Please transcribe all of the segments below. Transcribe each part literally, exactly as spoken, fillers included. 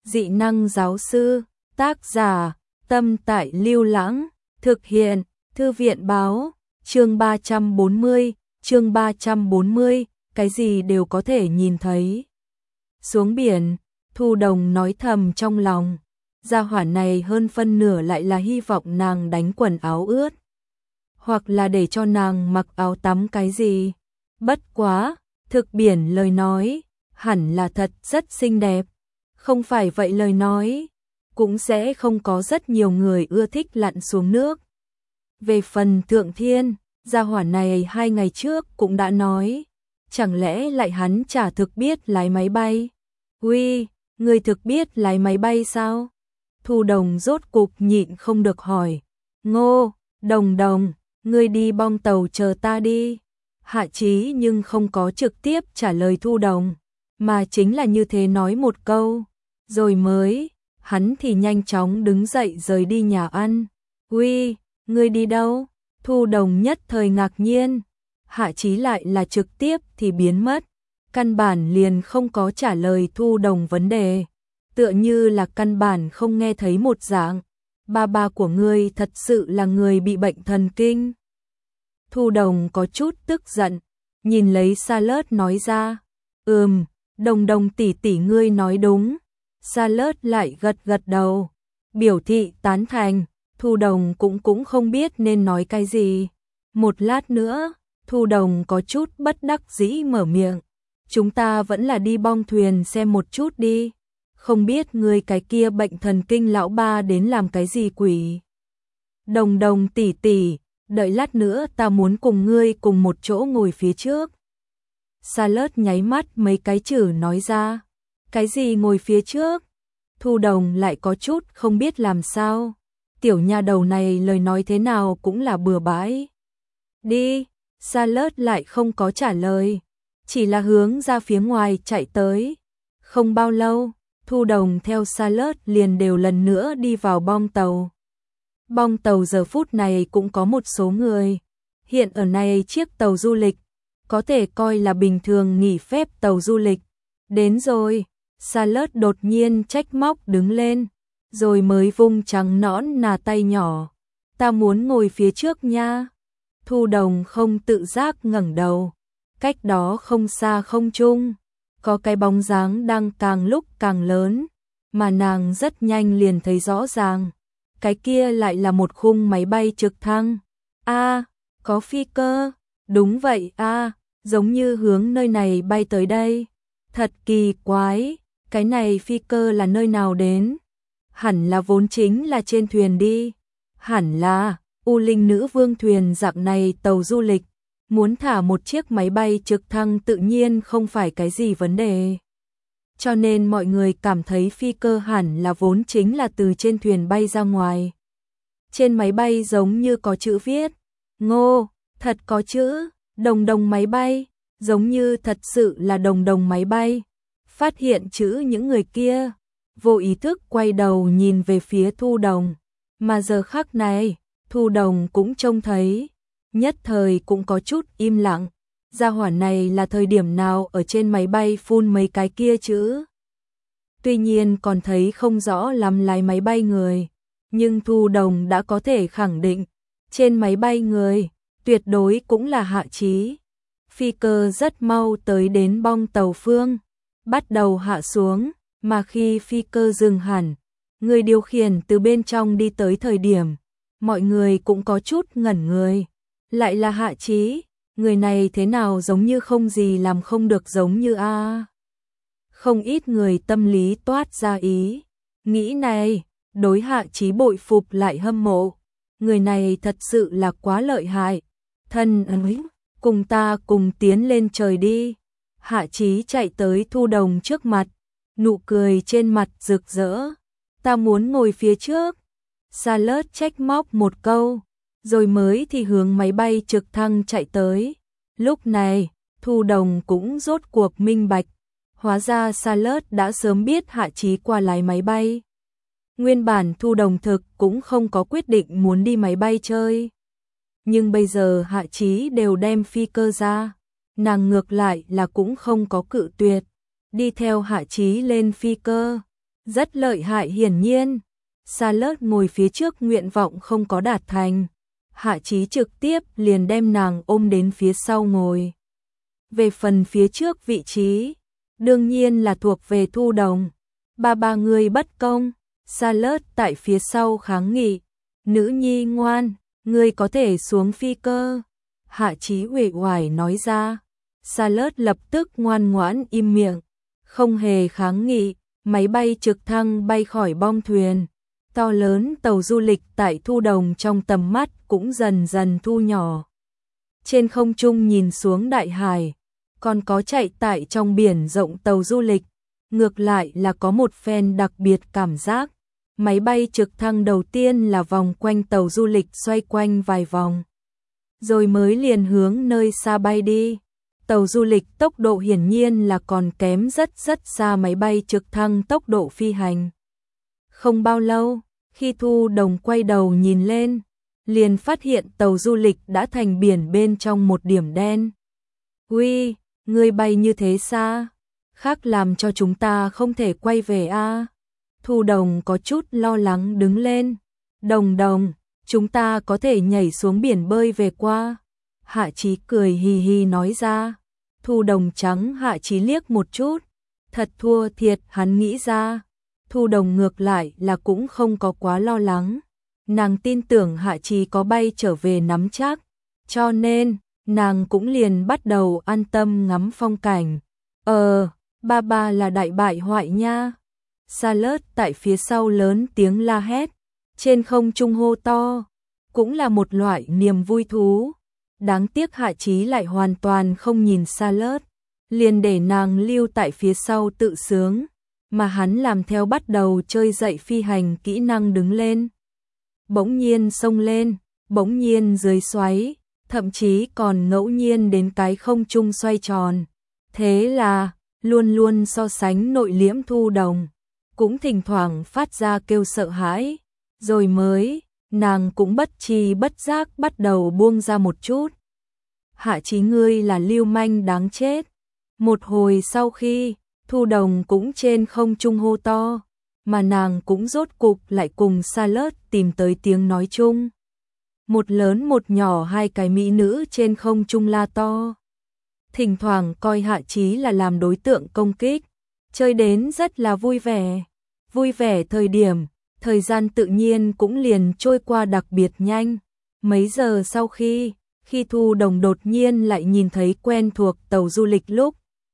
Dị năng giáo sư, tác giả, Tâm Tại Lưu Lãng, thực hiện, Thư viện báo, chương ba trăm bốn mươi, chương ba trăm bốn mươi, cái gì đều có thể nhìn thấy. Xuống biển, Thu Đồng nói thầm trong lòng, gia hỏa này hơn phân nửa lại là hy vọng nàng đánh quần áo ướt, hoặc là để cho nàng mặc áo tắm cái gì. Bất quá, thực biển lời nói, hẳn là thật rất xinh đẹp. Không phải vậy lời nói, cũng sẽ không có rất nhiều người ưa thích lặn xuống nước. Về phần Thượng Thiên, gia hỏa này hai ngày trước cũng đã nói, chẳng lẽ lại hắn chả thực biết lái máy bay? Uy, người thực biết lái máy bay sao? Thu Đồng rốt cục nhịn không được hỏi. Ngô, Đồng Đồng, ngươi đi bong tàu chờ ta đi. Hạ Chí nhưng không có trực tiếp trả lời Thu Đồng, mà chính là như thế nói một câu, rồi mới, hắn thì nhanh chóng đứng dậy rời đi nhà ăn. Uy, ngươi đi đâu? Thu Đồng nhất thời ngạc nhiên, Hạ Chí lại là trực tiếp thì biến mất, căn bản liền không có trả lời Thu Đồng vấn đề, tựa như là căn bản không nghe thấy một dạng. Ba ba của ngươi thật sự là người bị bệnh thần kinh. Thu Đồng có chút tức giận, nhìn lấy Salad nói ra, ừm, Đồng Đồng tỷ tỷ ngươi nói đúng. Salad lại gật gật đầu, biểu thị tán thành. Thu Đồng cũng cũng không biết nên nói cái gì. Một lát nữa, Thu Đồng có chút bất đắc dĩ mở miệng, chúng ta vẫn là đi bong thuyền xem một chút đi. Không biết ngươi cái kia bệnh thần kinh lão ba đến làm cái gì quỷ. Đồng Đồng tỷ tỷ, đợi lát nữa ta muốn cùng ngươi cùng một chỗ ngồi phía trước. Salad nháy mắt mấy cái chữ nói ra, cái gì ngồi phía trước? Thu Đồng lại có chút không biết làm sao. Tiểu nha đầu này lời nói thế nào cũng là bừa bãi. Đi, Salad lại không có trả lời, chỉ là hướng ra phía ngoài chạy tới. Không bao lâu, Thu Đồng theo Salad liền đều lần nữa đi vào bong tàu. Bong tàu giờ phút này cũng có một số người. Hiện ở này chiếc tàu du lịch, có thể coi là bình thường nghỉ phép tàu du lịch. Đến rồi, Salad đột nhiên trách móc đứng lên, rồi mới vung trắng nõn nà tay nhỏ. Ta muốn ngồi phía trước nha. Thu Đồng không tự giác ngẩng đầu. Cách đó không xa không trung, có cái bóng dáng đang càng lúc càng lớn, mà nàng rất nhanh liền thấy rõ ràng. Cái kia lại là một khung máy bay trực thăng. A, à, có phi cơ. Đúng vậy a, à, giống như hướng nơi này bay tới đây. Thật kỳ quái, cái này phi cơ là nơi nào đến? Hẳn là vốn chính là trên thuyền đi. Hẳn là U Linh Nữ Vương thuyền dạng này tàu du lịch, muốn thả một chiếc máy bay trực thăng tự nhiên không phải cái gì vấn đề. Cho nên mọi người cảm thấy phi cơ hẳn là vốn chính là từ trên thuyền bay ra ngoài. Trên máy bay giống như có chữ viết. Ngô, thật có chữ, Đồng Đồng máy bay, giống như thật sự là Đồng Đồng máy bay. Phát hiện chữ những người kia, vô ý thức quay đầu nhìn về phía Thu Đồng. Mà giờ khắc này, Thu Đồng cũng trông thấy, nhất thời cũng có chút im lặng. Gia hỏa này là thời điểm nào ở trên máy bay phun mấy cái kia chữ. Tuy nhiên còn thấy không rõ lắm lái máy bay người, nhưng Thu Đồng đã có thể khẳng định, trên máy bay người, tuyệt đối cũng là Hạ Chí. Phi cơ rất mau tới đến bong tàu phương, bắt đầu hạ xuống, mà khi phi cơ dừng hẳn, người điều khiển từ bên trong đi tới thời điểm, mọi người cũng có chút ngẩn người. Lại là Hạ Chí, người này thế nào giống như không gì làm không được giống như a. Không ít người tâm lý toát ra ý, nghĩ này, đối Hạ Chí bội phục lại hâm mộ. Người này thật sự là quá lợi hại. Thân ơi, cùng ta cùng tiến lên trời đi. Hạ Chí chạy tới Thu Đồng trước mặt, nụ cười trên mặt rực rỡ. Ta muốn ngồi phía trước. Salad trách móc một câu, rồi mới thì hướng máy bay trực thăng chạy tới. Lúc này, Thu Đồng cũng rốt cuộc minh bạch, hóa ra Salad đã sớm biết Hạ Chí qua lái máy bay. Nguyên bản Thu Đồng thực cũng không có quyết định muốn đi máy bay chơi. Nhưng bây giờ Hạ Chí đều đem phi cơ ra, nàng ngược lại là cũng không có cự tuyệt, đi theo Hạ Chí lên phi cơ. Rất lợi hại hiển nhiên. Charlotte ngồi phía trước nguyện vọng không có đạt thành. Hạ Chí trực tiếp liền đem nàng ôm đến phía sau ngồi. Về phần phía trước vị trí, đương nhiên là thuộc về Thu Đồng. Ba ba người bất công. Charlotte tại phía sau kháng nghị. Nữ nhi ngoan, ngươi có thể xuống phi cơ. Hạ Chí uể oải nói ra. Charlotte lập tức ngoan ngoãn im miệng, không hề kháng nghị. Máy bay trực thăng bay khỏi bong thuyền. To lớn tàu du lịch tại Thu Đồng trong tầm mắt cũng dần dần thu nhỏ. Trên không trung nhìn xuống đại hải, còn có chạy tại trong biển rộng tàu du lịch, ngược lại là có một phen đặc biệt cảm giác. Máy bay trực thăng đầu tiên là vòng quanh tàu du lịch xoay quanh vài vòng, rồi mới liền hướng nơi xa bay đi. Tàu du lịch tốc độ hiển nhiên là còn kém rất rất xa máy bay trực thăng tốc độ phi hành. Không bao lâu, khi Thu Đồng quay đầu nhìn lên, liền phát hiện tàu du lịch đã thành biển bên trong một điểm đen. Uy, ngươi bay như thế xa, khác làm cho chúng ta không thể quay về a. À? Thu Đồng có chút lo lắng đứng lên. Đồng Đồng, chúng ta có thể nhảy xuống biển bơi về qua. Hạ Chí cười hì hì nói ra. Thu Đồng trắng Hạ Chí liếc một chút. Thật thua thiệt hắn nghĩ ra. Thu Đồng ngược lại là cũng không có quá lo lắng. Nàng tin tưởng Hạ Chí có bay trở về nắm chắc. Cho nên, nàng cũng liền bắt đầu an tâm ngắm phong cảnh. Ờ, ba ba là đại bại hoại nha. Charlotte tại phía sau lớn tiếng la hét. Trên không trung hô to. Cũng là một loại niềm vui thú. Đáng tiếc Hạ Chí lại hoàn toàn không nhìn Charlotte, liền để nàng lưu tại phía sau tự sướng, mà hắn làm theo bắt đầu chơi dậy phi hành kỹ năng đứng lên. Bỗng nhiên xông lên, bỗng nhiên dưới xoáy, thậm chí còn ngẫu nhiên đến cái không trung xoay tròn. Thế là, luôn luôn so sánh nội liễm Thu Đồng, cũng thỉnh thoảng phát ra kêu sợ hãi, rồi mới nàng cũng bất tri bất giác bắt đầu buông ra một chút. Hạ Chí ngươi là lưu manh đáng chết. Một hồi sau khi Thu Đồng cũng trên không trung hô to, mà nàng cũng rốt cục lại cùng Charlotte tìm tới tiếng nói chung. Một lớn một nhỏ hai cái mỹ nữ trên không trung la to. Thỉnh thoảng coi Hạ Chí là làm đối tượng công kích, chơi đến rất là vui vẻ. Vui vẻ thời điểm, thời gian tự nhiên cũng liền trôi qua đặc biệt nhanh. Mấy giờ sau khi, khi Thu Đồng đột nhiên lại nhìn thấy quen thuộc tàu du lịch lúc,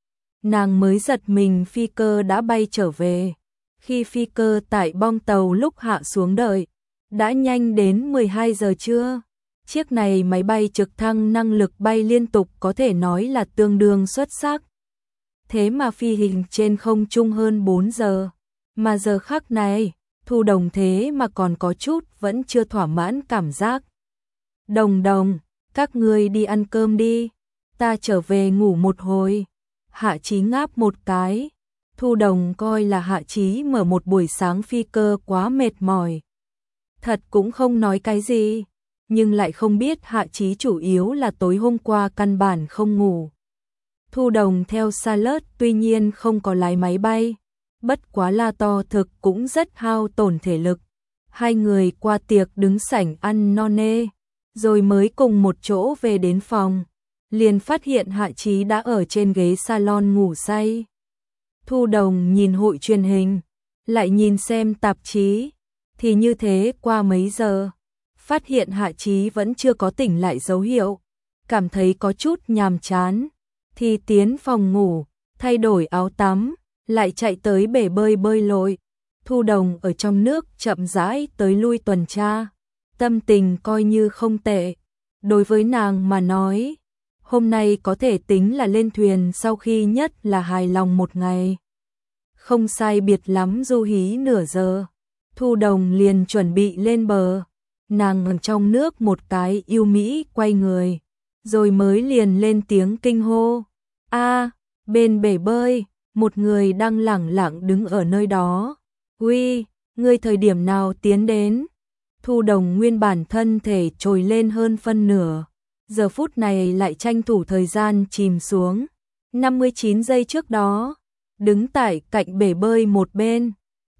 nàng mới giật mình phi cơ đã bay trở về. Khi phi cơ tại bong tàu lúc hạ xuống đợi, đã nhanh đến mười hai giờ trưa. Chiếc này máy bay trực thăng năng lực bay liên tục có thể nói là tương đương xuất sắc. Thế mà phi hành trên không trung hơn bốn giờ. Mà giờ khắc này, Thu Đồng thế mà còn có chút vẫn chưa thỏa mãn cảm giác. Đồng Đồng, các ngươi đi ăn cơm đi, ta trở về ngủ một hồi. Hạ Chí ngáp một cái. Thu Đồng coi là Hạ Chí mở một buổi sáng phi cơ quá mệt mỏi. Thật cũng không nói cái gì, nhưng lại không biết Hạ Chí chủ yếu là tối hôm qua căn bản không ngủ. Thu Đồng theo Charlotte tuy nhiên không có lái máy bay, bất quá la to thực cũng rất hao tổn thể lực. Hai người qua tiệc đứng sảnh ăn no nê, rồi mới cùng một chỗ về đến phòng, liền phát hiện Hạ Chí đã ở trên ghế salon ngủ say. Thu Đồng nhìn hội truyền hình, lại nhìn xem tạp chí, thì như thế qua mấy giờ, phát hiện Hạ Chí vẫn chưa có tỉnh lại dấu hiệu, cảm thấy có chút nhàm chán, thì tiến phòng ngủ, thay đổi áo tắm, lại chạy tới bể bơi bơi lội. Thu Đồng ở trong nước chậm rãi tới lui tuần tra, tâm tình coi như không tệ. Đối với nàng mà nói, hôm nay có thể tính là lên thuyền sau khi nhất là hài lòng một ngày. Không sai biệt lắm du hí nửa giờ, Thu Đồng liền chuẩn bị lên bờ. Nàng ở trong nước một cái yêu mỹ quay người, rồi mới liền lên tiếng kinh hô. A, bên bể bơi, một người đang lẳng lặng đứng ở nơi đó. Uy, ngươi thời điểm nào tiến đến? Thu Đồng nguyên bản thân thể trồi lên hơn phân nửa, giờ phút này lại tranh thủ thời gian chìm xuống. năm mươi chín giây trước đó, đứng tại cạnh bể bơi một bên,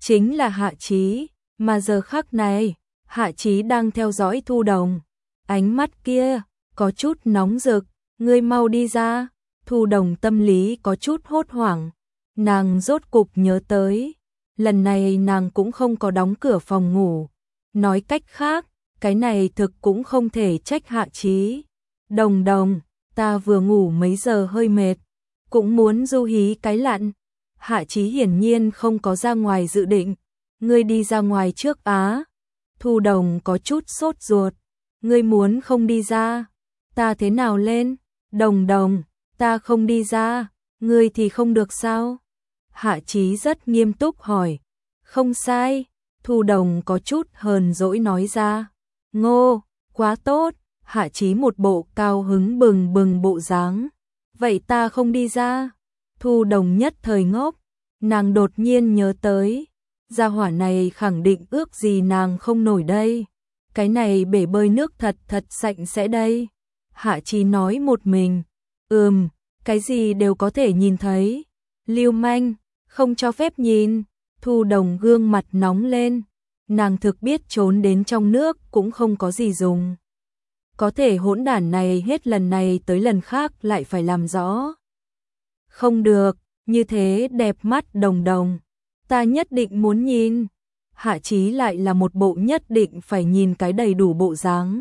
chính là Hạ Chí, mà giờ khắc này, Hạ Chí đang theo dõi Thu Đồng. Ánh mắt kia, có chút nóng rực, ngươi mau đi ra. Thu Đồng tâm lý có chút hốt hoảng, nàng rốt cục nhớ tới. Lần này nàng cũng không có đóng cửa phòng ngủ. Nói cách khác, cái này thực cũng không thể trách Hạ Chí. Đồng Đồng, ta vừa ngủ mấy giờ hơi mệt, cũng muốn du hí cái lặn. Hạ Chí hiển nhiên không có ra ngoài dự định. Ngươi đi ra ngoài trước á. Thu Đồng có chút sốt ruột. Ngươi muốn không đi ra, ta thế nào lên? Đồng Đồng, ta không đi ra, ngươi thì không được sao? Hạ Chí rất nghiêm túc hỏi. Không sai, Thu Đồng có chút hờn dỗi nói ra. Ngô, quá tốt. Hạ Chí một bộ cao hứng bừng bừng bộ dáng. Vậy ta không đi ra. Thu Đồng nhất thời ngốc, nàng đột nhiên nhớ tới. Gia hỏa này khẳng định ước gì nàng không nổi đây. Cái này bể bơi nước thật thật sạch sẽ đây. Hạ Chí nói một mình. Ừm, cái gì đều có thể nhìn thấy. Lưu manh, không cho phép nhìn. Thu Đồng gương mặt nóng lên. Nàng thực biết trốn đến trong nước cũng không có gì dùng. Có thể hỗn đản này hết lần này tới lần khác lại phải làm rõ. Không được, như thế đẹp mắt Đồng Đồng. Ta nhất định muốn nhìn. Hạ Chí lại là một bộ nhất định phải nhìn cái đầy đủ bộ dáng.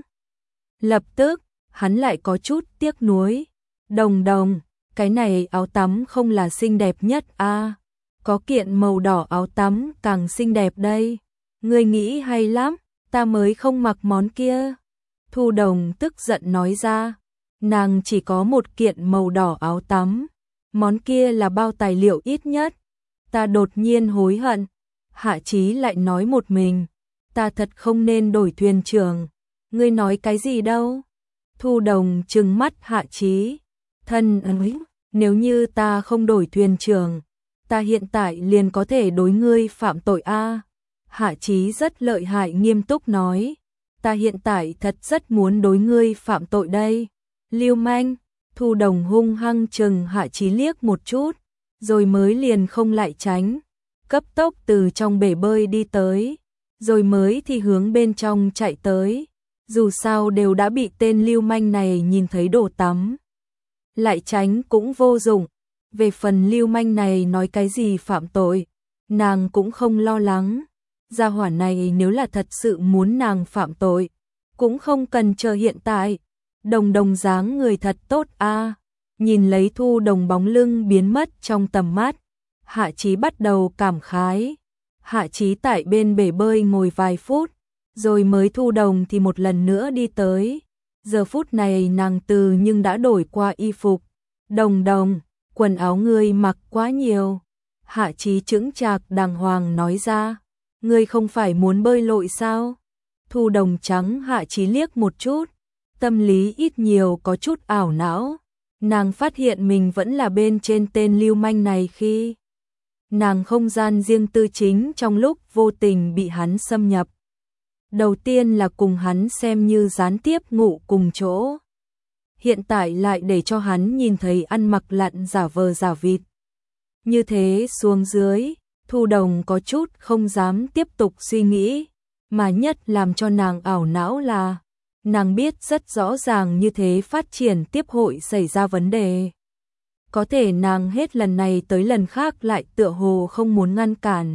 Lập tức, hắn lại có chút tiếc nuối. Đồng Đồng, cái này áo tắm không là xinh đẹp nhất à? Có kiện màu đỏ áo tắm càng xinh đẹp đây. Ngươi nghĩ hay lắm, ta mới không mặc món kia. Thu Đồng tức giận nói ra. Nàng chỉ có một kiện màu đỏ áo tắm. Món kia là bao tài liệu ít nhất. Ta đột nhiên hối hận. Hạ Chí lại nói một mình. Ta thật không nên đổi thuyền trưởng. Ngươi nói cái gì đâu? Thu Đồng trừng mắt Hạ Chí. Thân ơi, nếu như ta không đổi thuyền trưởng, ta hiện tại liền có thể đối ngươi phạm tội a. Hạ Chí rất lợi hại nghiêm túc nói. Ta hiện tại thật rất muốn đối ngươi phạm tội đây. Lưu manh. Thu Đồng hung hăng chừng Hạ Chí liếc một chút, rồi mới liền không lại tránh, cấp tốc từ trong bể bơi đi tới, rồi mới thì hướng bên trong chạy tới. Dù sao đều đã bị tên lưu manh này nhìn thấy đổ tắm, lại tránh cũng vô dụng. Về phần lưu manh này nói cái gì phạm tội, nàng cũng không lo lắng. Gia hỏa này nếu là thật sự muốn nàng phạm tội, cũng không cần chờ hiện tại. Đồng Đồng dáng người thật tốt a. Nhìn lấy Thu Đồng bóng lưng biến mất trong tầm mắt, Hạ Chí bắt đầu cảm khái. Hạ Chí tại bên bể bơi ngồi vài phút, rồi mới Thu Đồng thì một lần nữa đi tới. Giờ phút này nàng từ nhưng đã đổi qua y phục. Đồng Đồng, quần áo ngươi mặc quá nhiều. Hạ Chí chững chạc đàng hoàng nói ra. Ngươi không phải muốn bơi lội sao? Thu Đồng trắng Hạ Chí liếc một chút. Tâm lý ít nhiều có chút ảo não. Nàng phát hiện mình vẫn là bên trên tên lưu manh này khi nàng không gian riêng tư chính trong lúc vô tình bị hắn xâm nhập. Đầu tiên là cùng hắn xem như gián tiếp ngủ cùng chỗ. Hiện tại lại để cho hắn nhìn thấy ăn mặc lặn giả vờ giả vịt. Như thế xuống dưới, Thu Đồng có chút không dám tiếp tục suy nghĩ, mà nhất làm cho nàng ảo não là nàng biết rất rõ ràng như thế phát triển tiếp hội xảy ra vấn đề. Có thể nàng hết lần này tới lần khác lại tựa hồ không muốn ngăn cản.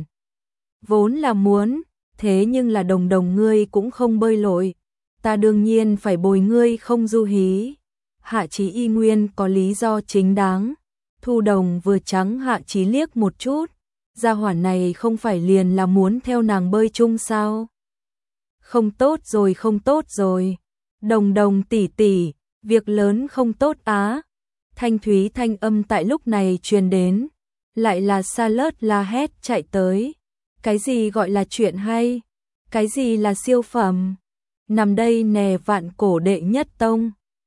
Vốn là muốn, thế nhưng là Đồng Đồng ngươi cũng không bơi lội. Ta đương nhiên phải bồi ngươi không du hí. Hạ Chí y nguyên có lý do chính đáng. Thu Đồng vừa trắng Hạ Chí liếc một chút. Gia hỏa này không phải liền là muốn theo nàng bơi chung sao? Không tốt rồi không tốt rồi. Đồng Đồng tỷ tỷ, việc lớn không tốt á. Thanh thúy thanh âm tại lúc này truyền đến. Lại là Salad la hét chạy tới. Cái gì gọi là chuyện hay? Cái gì là siêu phẩm? Nằm đây nè vạn cổ đệ nhất tông.